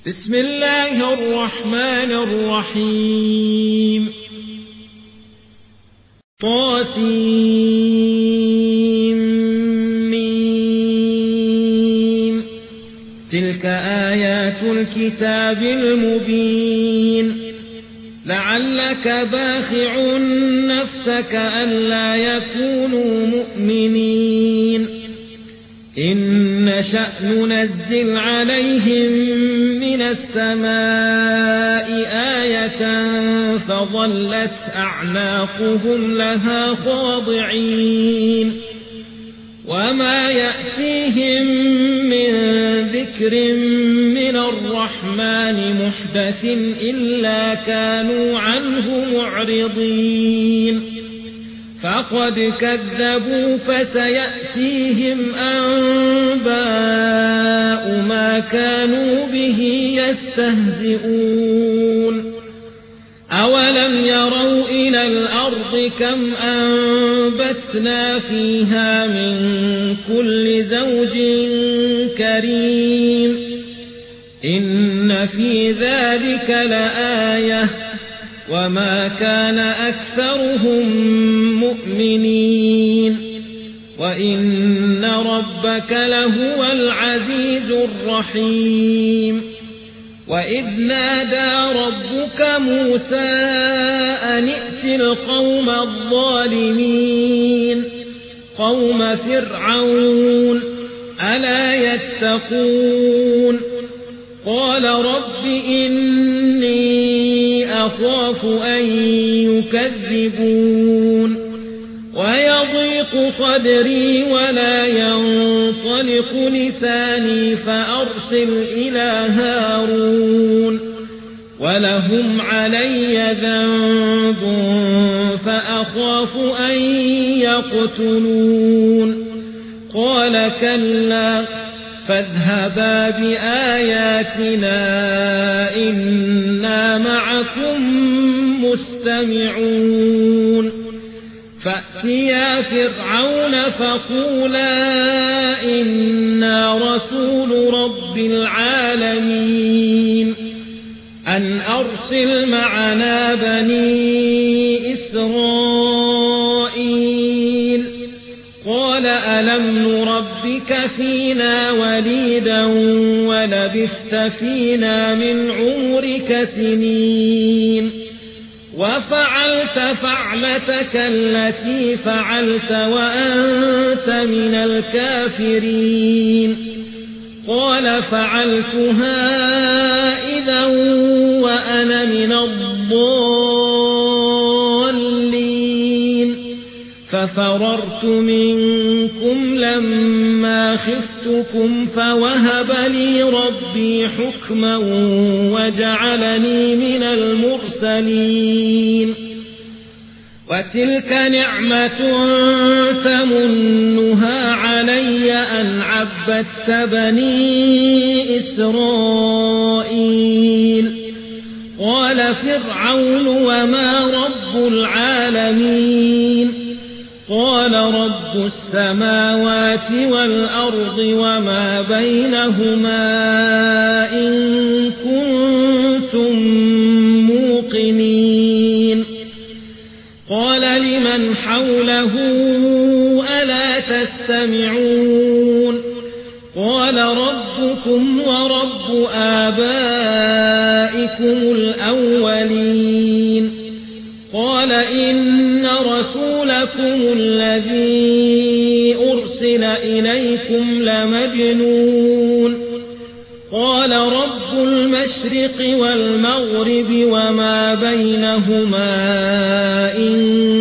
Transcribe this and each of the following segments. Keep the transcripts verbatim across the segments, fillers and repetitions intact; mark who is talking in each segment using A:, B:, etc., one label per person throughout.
A: بسم الله الرحمن الرحيم طاسيم تلك آيات الكتاب المبين لعلك باخع نفسك ألا يكونوا مؤمنين إن نشأ ننزل عليهم من السماء آية فظلت أعناقهم لها خاضعين وما يأتيهم من ذكر من الرحمن محدث إلا كانوا عنه معرضين فقد كذبوا فسيأتيهم أنباء ما كانوا به يستهزئون أولم يروا إلى الأرض كم أنبتنا فيها من كل زوج كريم إن في ذلك لآية وما كان أكثرهم مؤمنين وإن ربك لهو العزيز الرحيم وإذ نادى ربك موسى أن ائت القوم الظالمين قوم فرعون ألا يتقون قال رب إني أخاف أن يكذبون ويضيق صدري ولا ينطلق لساني فأرسل إلى هارون ولهم علي ذنب فأخاف أن يقتلون قال كلا فاذهبا بآياتنا إنا معكم مستمعون فأتيا فرعون فقولا إنا رسول رب العالمين أن أرسل معنا بني إسرائيل قال ألم نربك فينا وليدا ولبثت فينا من عمرك سنين وفعلت فعلتك التي فعلت وأنت من الكافرين قال فعلتها إذا وأنا من الضالين ففررت منكم لما خفتكم فوهب لي ربي حكما وجعلني من المرسلين وتلك نعمة تمنها علي أن عبدت بني إسرائيل قال فرعون وما رب العالمين قال رب السماوات والأرض وما بينهما إن كنتم موقنين قال لمن حوله ألا تستمعون قال ربكم ورب آبائكم الأولين قال إن رسولكم الذي أرسل إليكم لمجنون قال رب المشرق والمغرب وما بينهما إن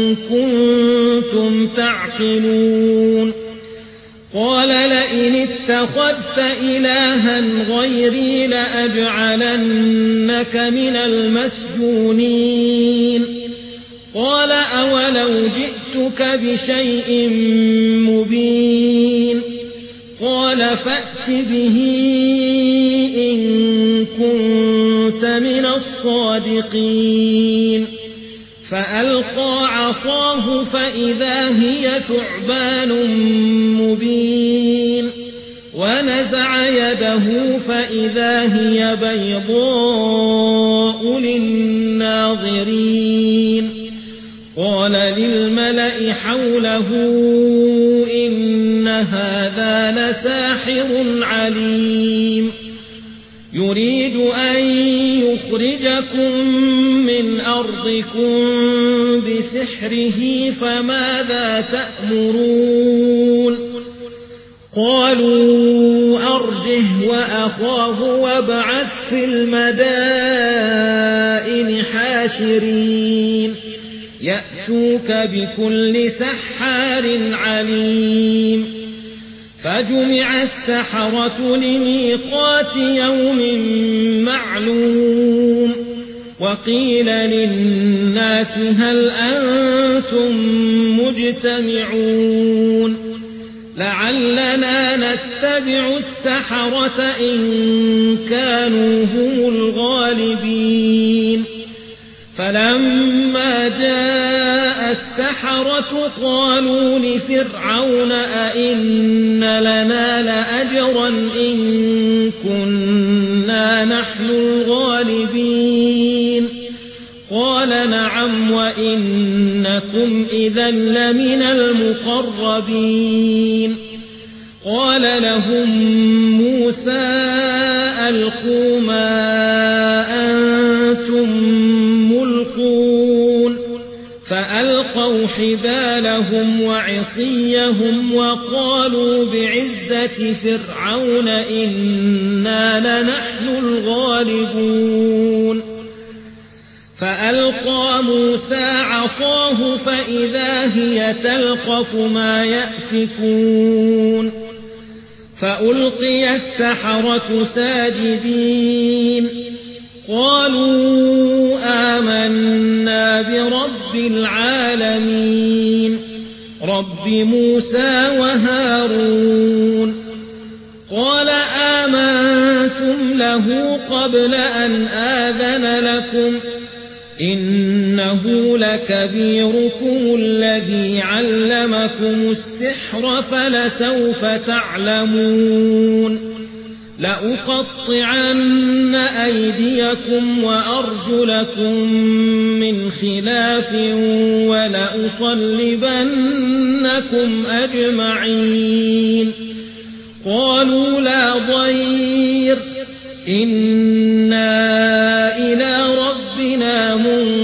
A: كنتم تعقلون قال لئن اتخذت إلها غيري لأجعلنك من المسجونين قال أولو جئتك بشيء مبين قال فأت به إن كنت من الصادقين فألقى عصاه فإذا هي ثعبان مبين ونزع يده يده فإذا هي بيضاء للناظرين قال للملأ حوله إن هذا لساحر عليم يريد أن يخرجكم من أرضكم بسحره فماذا تأمرون قالوا أرجه وأخاه وابعث في المدائن حاشرين يأتوك بكل سحار عليم فجمع السحرة لميقات يوم معلوم وقيل للناس هل أنتم مجتمعون لعلنا نتبع السحرة إن كانوا هم الغالبين فلما جاء السحرة قالوا لفرعون أئن لنا لأجرا إن كنا نحن الغالبين قال نعم وإنكم إذا لمن المقربين قال لهم موسى ألقوا ما أنتم ملقون فألقوا حبالهم وعصيهم وقالوا بعزة فرعون إنا لنحن الغالبون فألقى موسى عصاه فإذا هي تلقف ما يأفكون فألقي السحرة ساجدين قالوا آمنا برب العالمين رب موسى وهارون قال آمنتم له قبل أن آذن لكم إنه لكبيركم الذي علمكم السحر فلسوف تعلمون لأقطعن أيديكم وأرجلكم من خلاف ولأصلبنكم أجمعين قالوا لا ضير إنا إلى ربنا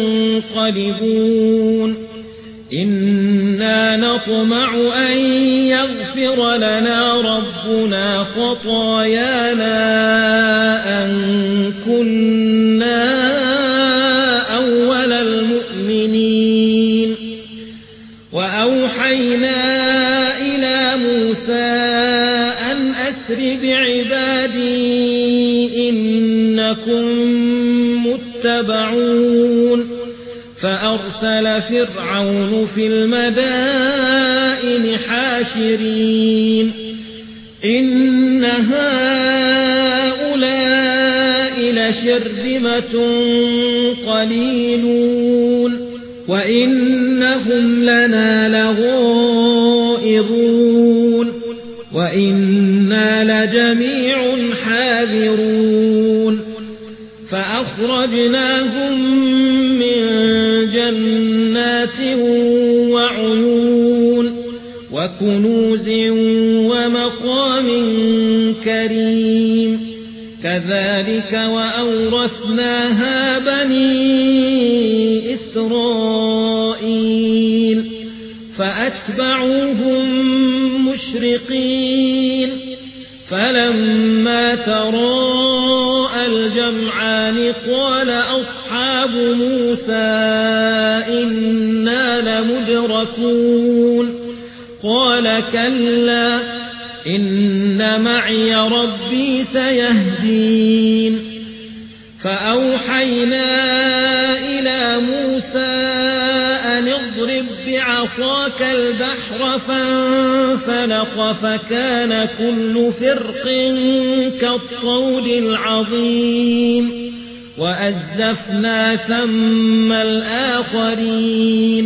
A: منقلبون إنا نطمع أن يغفر لنا ربنا خطايانا أن كنا أول المؤمنين وأوحينا إلى موسى أن أسر بعبادي إنكم متبعون فأرسل فرعون في المدائن حاشرين إن هؤلاء لشرذمة قليلون وإنهم لنا لغائظون وإنا لجميع حاذرون فأخرجناهم من جنات وعيون وكنوز ومقام كريم كذلك وأورثناها بني إسرائيل فأتبعوهم مشرقين فلما تراءى الجمعان قال أصحاب موسى إنا لمدركون قال كلا إن معي ربي سيهدين فأوحينا إلى موسى أن اضرب بعصاك البحر فانفلق فكان كل فرق كالطود العظيم وأزلفنا ثم الآخرين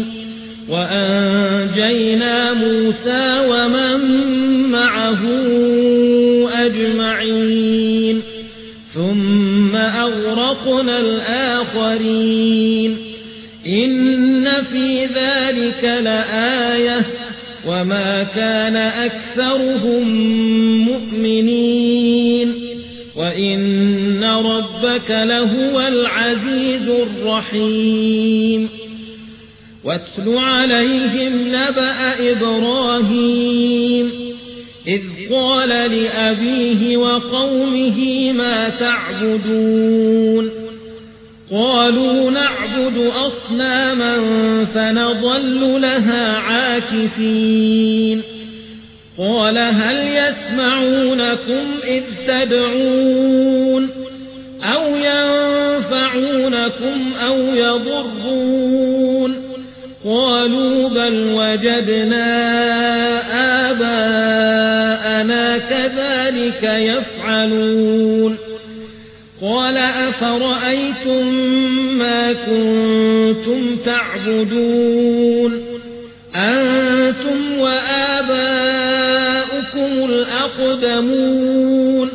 A: وأنجينا موسى ومن معه أجمعين ثم أغرقنا الآخرين إن في ذلك لآية وما كان أكثرهم مؤمنين وإن ربك لهو العزيز الرحيم واتل عليهم نبأ إبراهيم إذ قال لأبيه وقومه ما تعبدون قالوا نعبد أصناما فنظل لها عاكفين قال هل يسمعونكم إذ تدعون أو ينفعونكم أو يضرون قالوا بل وجدنا آباءنا كذلك يفعلون قال أفرأيتم ما كنتم تعبدون أنتم وآباؤكم الأقدمون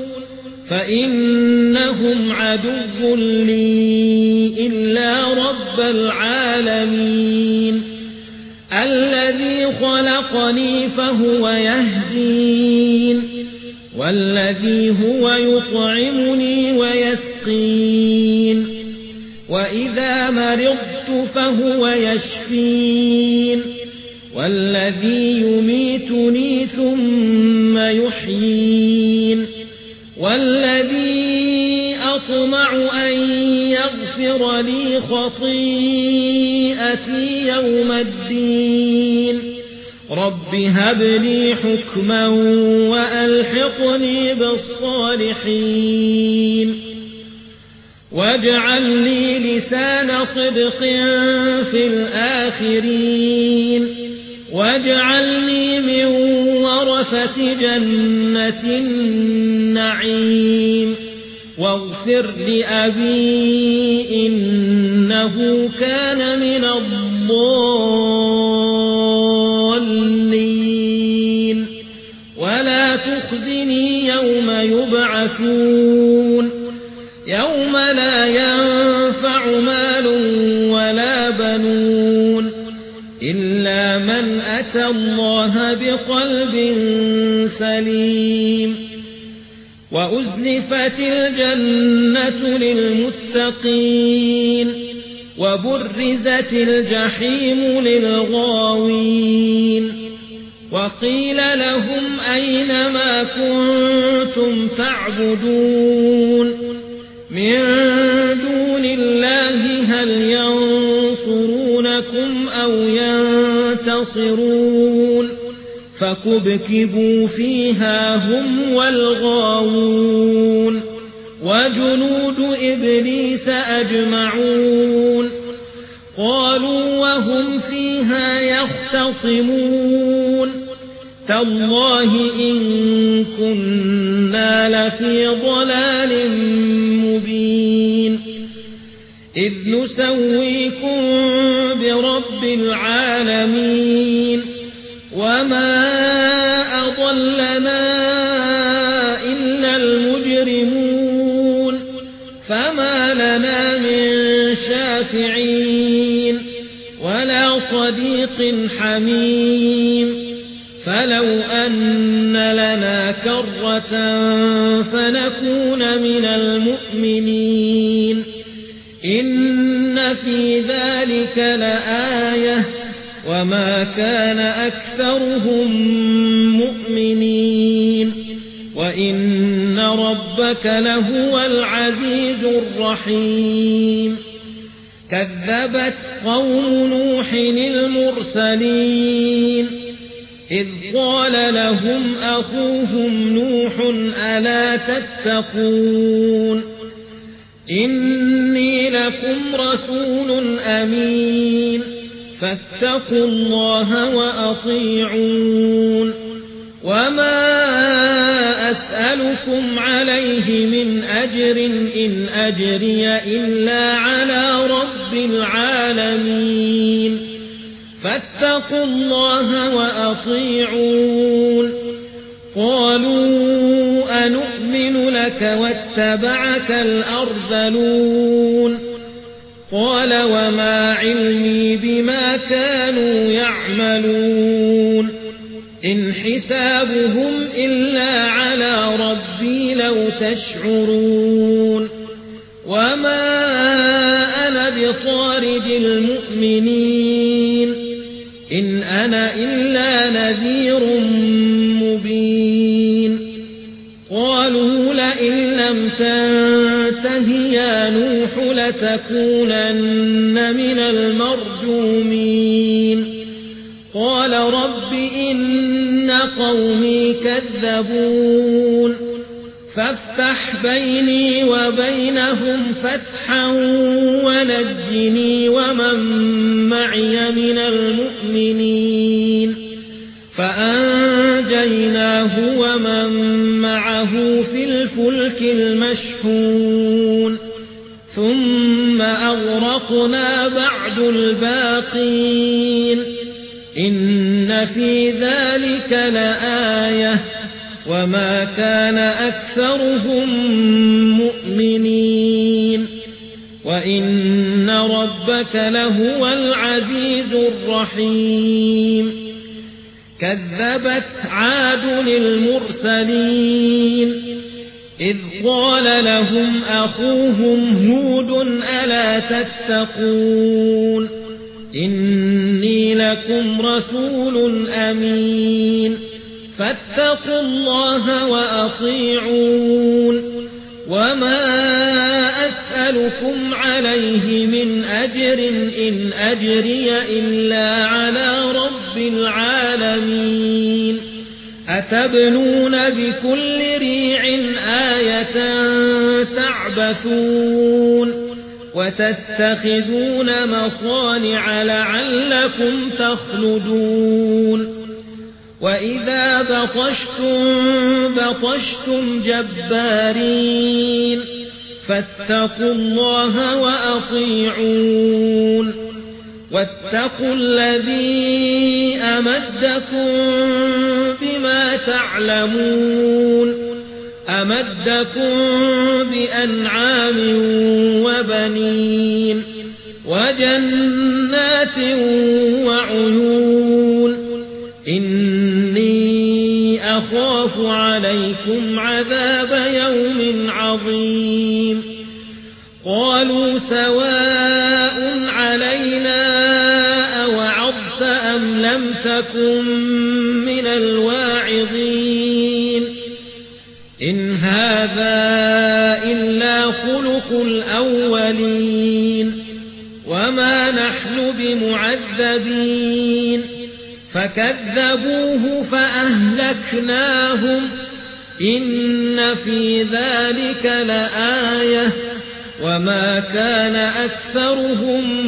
A: فإنهم عدو لي إلا رب العالمين الذي خلقني فهو يهدين والذي هو يطعمني ويسقين وإذا مرضت فهو يشفين والذي يميتني ثم يحيين والذي أطمع أن يغفر لي خطيئتي يوم الدين رب هب لي حكما وألحقني بالصالحين واجعل لي لسان صدق في الآخرين واجعلني من ورثة جنة النعيم واغفر لأبي إنه كان من الضالين ولا تخزني يوم يبعثون يوم لا ينفع مال ولا بنون إلا من أتى الله بقلب سليم وأزلفت الجنة للمتقين وبرزت الجحيم للغاوين وقيل لهم أين ما كنتم تعبدون من دون الله هل ينصرونكم أو ينتصرون فكبكبوا فيها هم والغاوون وجنود إبليس أجمعون قالوا وهم فيها يختصمون تالله إن كنا لفي ضلال مبين إذ نسويكم برب العالمين وما أضلنا إلا المجرمون فما لنا من شافعين ولا صديق حميم فلو أن لنا كرة فنكون من المؤمنين إن في ذلك لآية وما كان أكثرهم مؤمنين وإن ربك لهو العزيز الرحيم كذبت قوم نوح المرسلين إذ قال لهم أخوهم نوح ألا تتقون إني لكم رسول أمين فاتقوا الله وأطيعون وما أسألكم عليه من أجر إن أجري إلا على رب العالمين فاتقوا الله وأطيعون قالوا أنؤمن لك واتبعك الأرذلون قال وما علمي بما كانوا يعملون إن حسابهم إلا على ربي لو تشعرون وما أنا بطارد المؤمنين إن أنا إلا نذير مبين قالوا لئن لم تنته يا نوح لتكونن من المرجومين قال رب إن قومي كذبون فافتح بيني وبينهم فتحا ونجني ومن معي من المؤمنين فأنجيناه ومن معه في الفلك المشحون ثم أغرقنا بعد الباقين إن في ذلك لآية وما كان أكثرهم مؤمنين وإن ربك لهو العزيز الرحيم كذبت عاد المرسلين إذ قال لهم أخوهم هود ألا تتقون إني لكم رسول أمين فاتقوا الله وأطيعون وما أسألكم عليه من أجر إن أجري إلا على رب العالمين أتبنون بكل ريع آية تعبثون وتتخذون مصانع لعلكم تخلدون وإذا بطشتم بطشتم جبارين فاتقوا الله وأطيعون واتقوا الذي أمدكم بما تعلمون أمدكم بأنعام وبنين وجنات وعيون إني أخاف عليكم عذاب يوم عظيم قالوا سواء علينا أوعظت أم لم تكن من الواعظين إن هذا إلا خلق الأولين وما نحن بمعذبين فكذبوه فأهلكناهم إن في ذلك لآية وما كان أكثرهم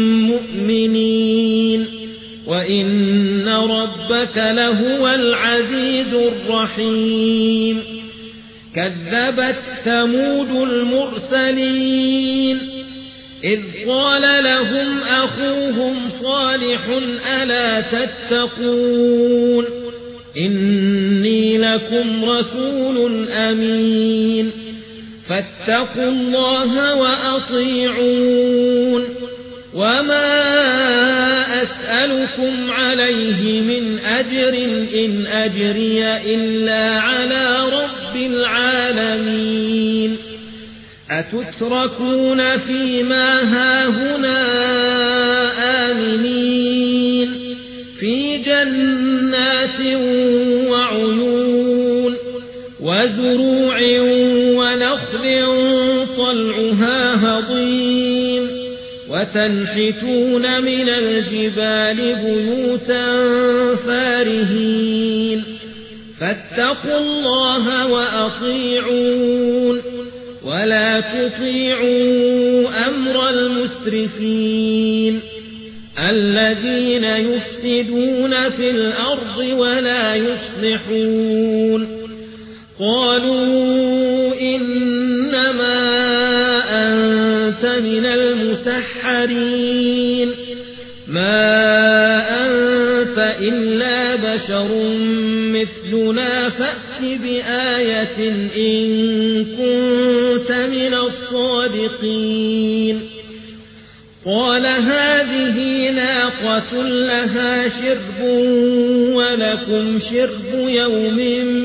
A: مؤمنين وإن ربك لهو العزيز الرحيم كذبت ثمود المرسلين إذ قال لهم أخوهم صالح ألا تتقون إني لكم رسول أمين فاتقوا الله وأطيعون وما أسألكم عليه من أجر إن أجري إلا على رب العالمين أتتركون فيما هاهنا آمنين في جنات وعيون وزروع ونخل طلعها هضيم وتنحتون من الجبال بيوتا فارهين فاتقوا الله وأطيعون ولا تطيعوا أمر المسرفين الذين يفسدون في الأرض ولا يصلحون قالوا إنما أنت من المسحرين ما أنت إلا بشر مثلنا فأت فأت بآية إن كنت من الصادقين قال هذه ناقة لها شرب ولكم شرب يوم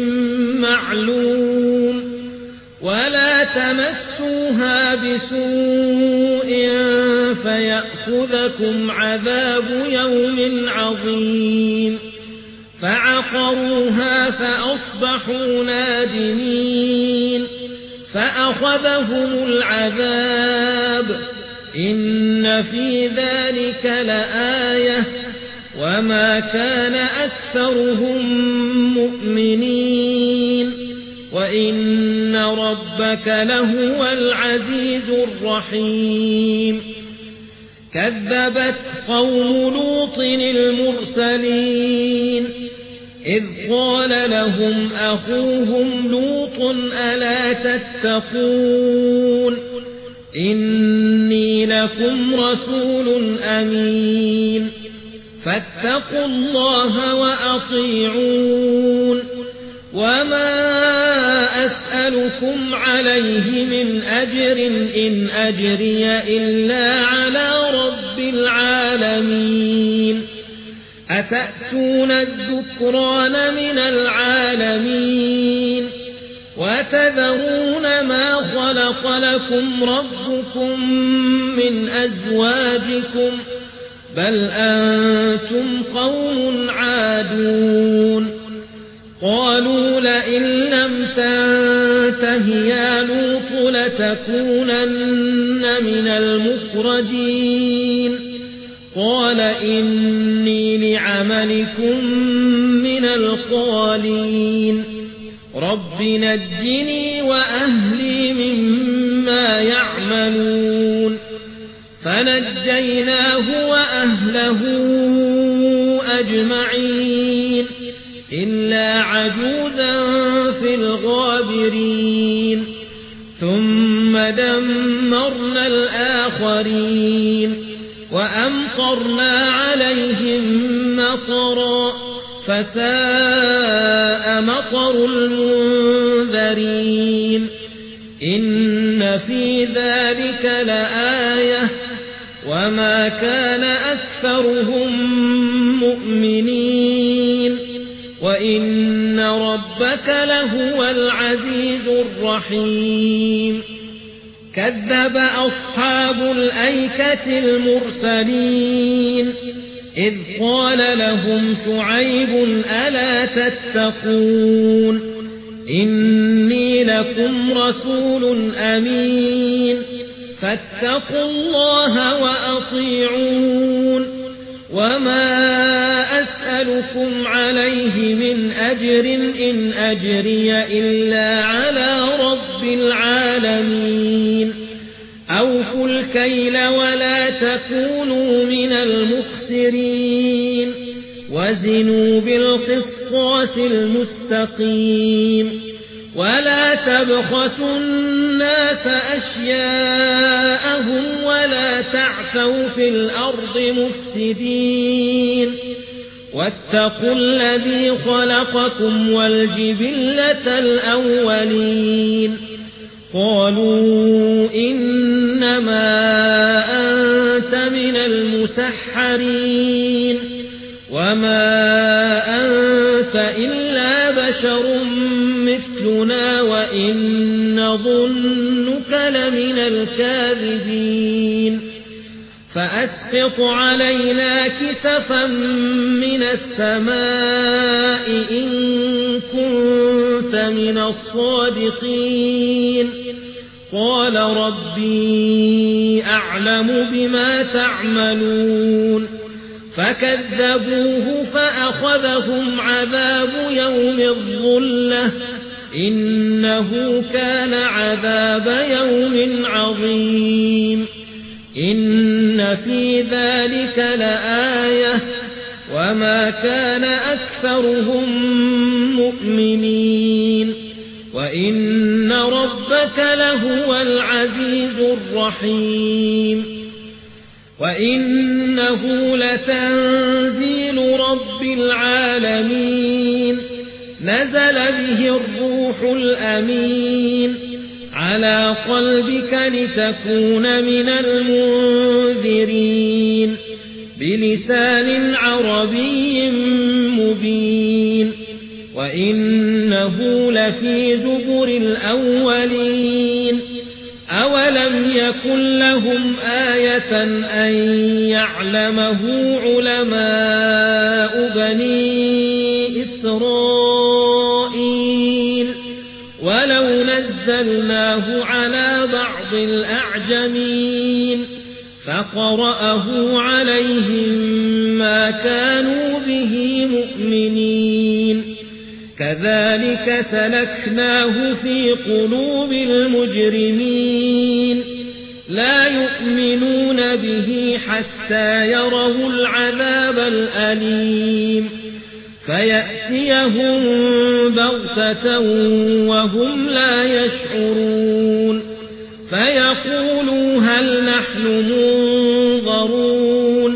A: معلوم ولا تمسوها بسوء فيأخذكم عذاب يوم عظيم فعقروها فأصبحوا نادمين فأخذهم العذاب إن في ذلك لآية وما كان أكثرهم مؤمنين وإن ربك لهو العزيز الرحيم كذبت قوم لوط المرسلين إذ قال لهم أخوهم لوط ألا تتقون إني لكم رسول أمين فاتقوا الله وأطيعون وما أسألكم عليه من أجر إن أجري إلا على رب العالمين أتأتون الذكران من العالمين وتذرون ما خلق لكم ربكم من أزواجكم بل أنتم قوم عادون قالوا لئن لم تنته يا لوط لتكونن من المخرجين قال إني لعملكم من القالين رب نجني وأهلي مما يعملون فنجيناه وأهله أجمعين إلا عجوزا في الغابرين ثم دمرنا الآخرين وأمطرنا عليهم مطرا فساء مطر المنذرين إن في ذلك لآية وما كان أكثرهم مؤمنين وإن ربك لهو العزيز الرحيم كذب أصحاب الأيكة المرسلين إذ قال لهم شعيب ألا تتقون إني لكم رسول أمين فاتقوا الله وأطيعون وما أسألكم عليه من أجر إن أجري إلا على رب العالمين أوفوا الكيل ولا تكونوا من المخسرين وزنوا بالقسطاس المستقيم ولا تبخسوا الناس أشياءهم ولا تعثوا في الأرض مفسدين واتقوا الذي خلقكم والجبلة الأولين قالوا إنما أنت من المسحرين وما أنت إلا بشر مثلنا وإن نظنك لمن الكاذبين فأسقط علينا كسفا من السماء إن كنت من الصادقين قال ربي أعلم بما تعملون فكذبوه فأخذهم عذاب يوم الظلة إنه كان عذاب يوم عظيم إن في ذلك لآية وما كان أكثرهم مؤمنين وإن ربك لهو العزيز الرحيم وإنه لتنزيل رب العالمين نزل به الروح الأمين على قلبك لتكون من المنذرين بلسان عربي مبين وإنه لفي زبر الأولين أولم يكن لهم آية أن يعلمه علماء بني إسرائيل ولو نزلناه على بعض الأعجمين فقرأه عليهم ما كانوا به مؤمنين كذلك سلكناه في قلوب المجرمين لا يؤمنون به حتى يروا العذاب الأليم فيأتيهم بغتة وهم لا يشعرون فيقولوا هل نحن منظرون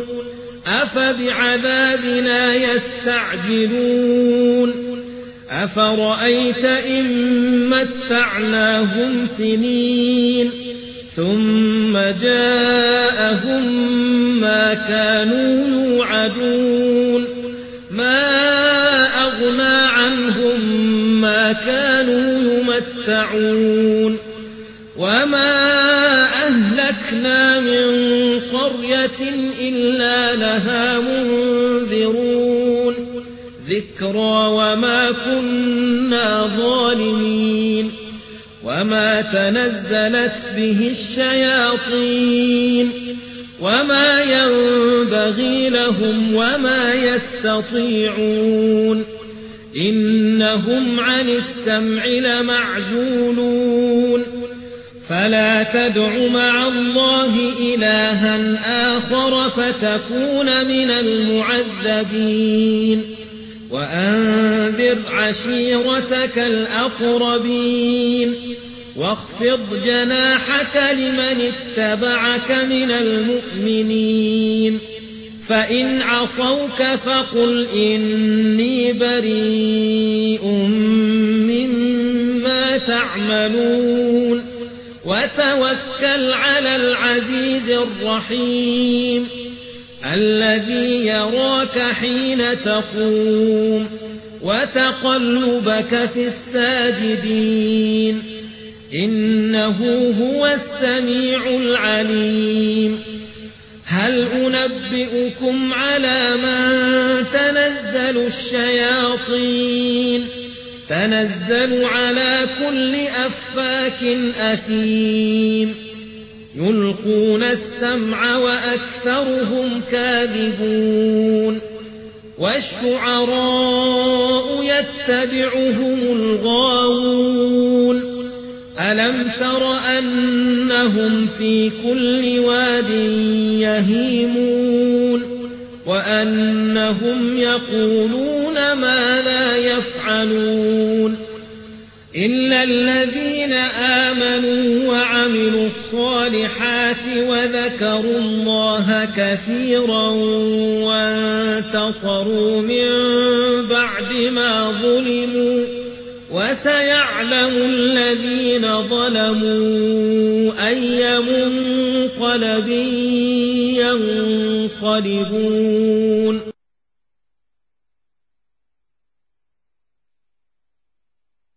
A: أفبعذابنا يستعجلون أفرأيت إن متعناهم سنين ثم جاءهم ما كانوا يوعدون ما أغنى عنهم ما كانوا يمتعون وما أهلكنا من قرية إلا لها منذرون ذكرى وما كنا ظالمين وما تنزلت به الشياطين وما ينبغي لهم وما يستطيعون إنهم عن السمع لمعزولون فلا تدع مع الله إلها آخر فتكون من المعذبين وأنذر عشيرتك الأقربين واخفض جناحك لمن اتبعك من المؤمنين فإن عصوك فقل إني بريء مما تعملون وتوكل على العزيز الرحيم الذي يراك حين تقوم وتقلبك في الساجدين إنه هو السميع العليم هل أنبئكم على من تنزل الشياطين تنزل على كل أفاك أثيم يلقون السمع وأكثرهم كاذبون والشعراء يتبعهم الغاوون ألم تر أنهم في كل واد يهيمون وأنهم يقولون ما لا يفعلون إلا الذين آمنوا وعملوا الصالحات وذكروا الله كثيرا وانتصروا من بعد ما ظلموا وسيعلم الذين ظلموا أي منقلب ينقلبون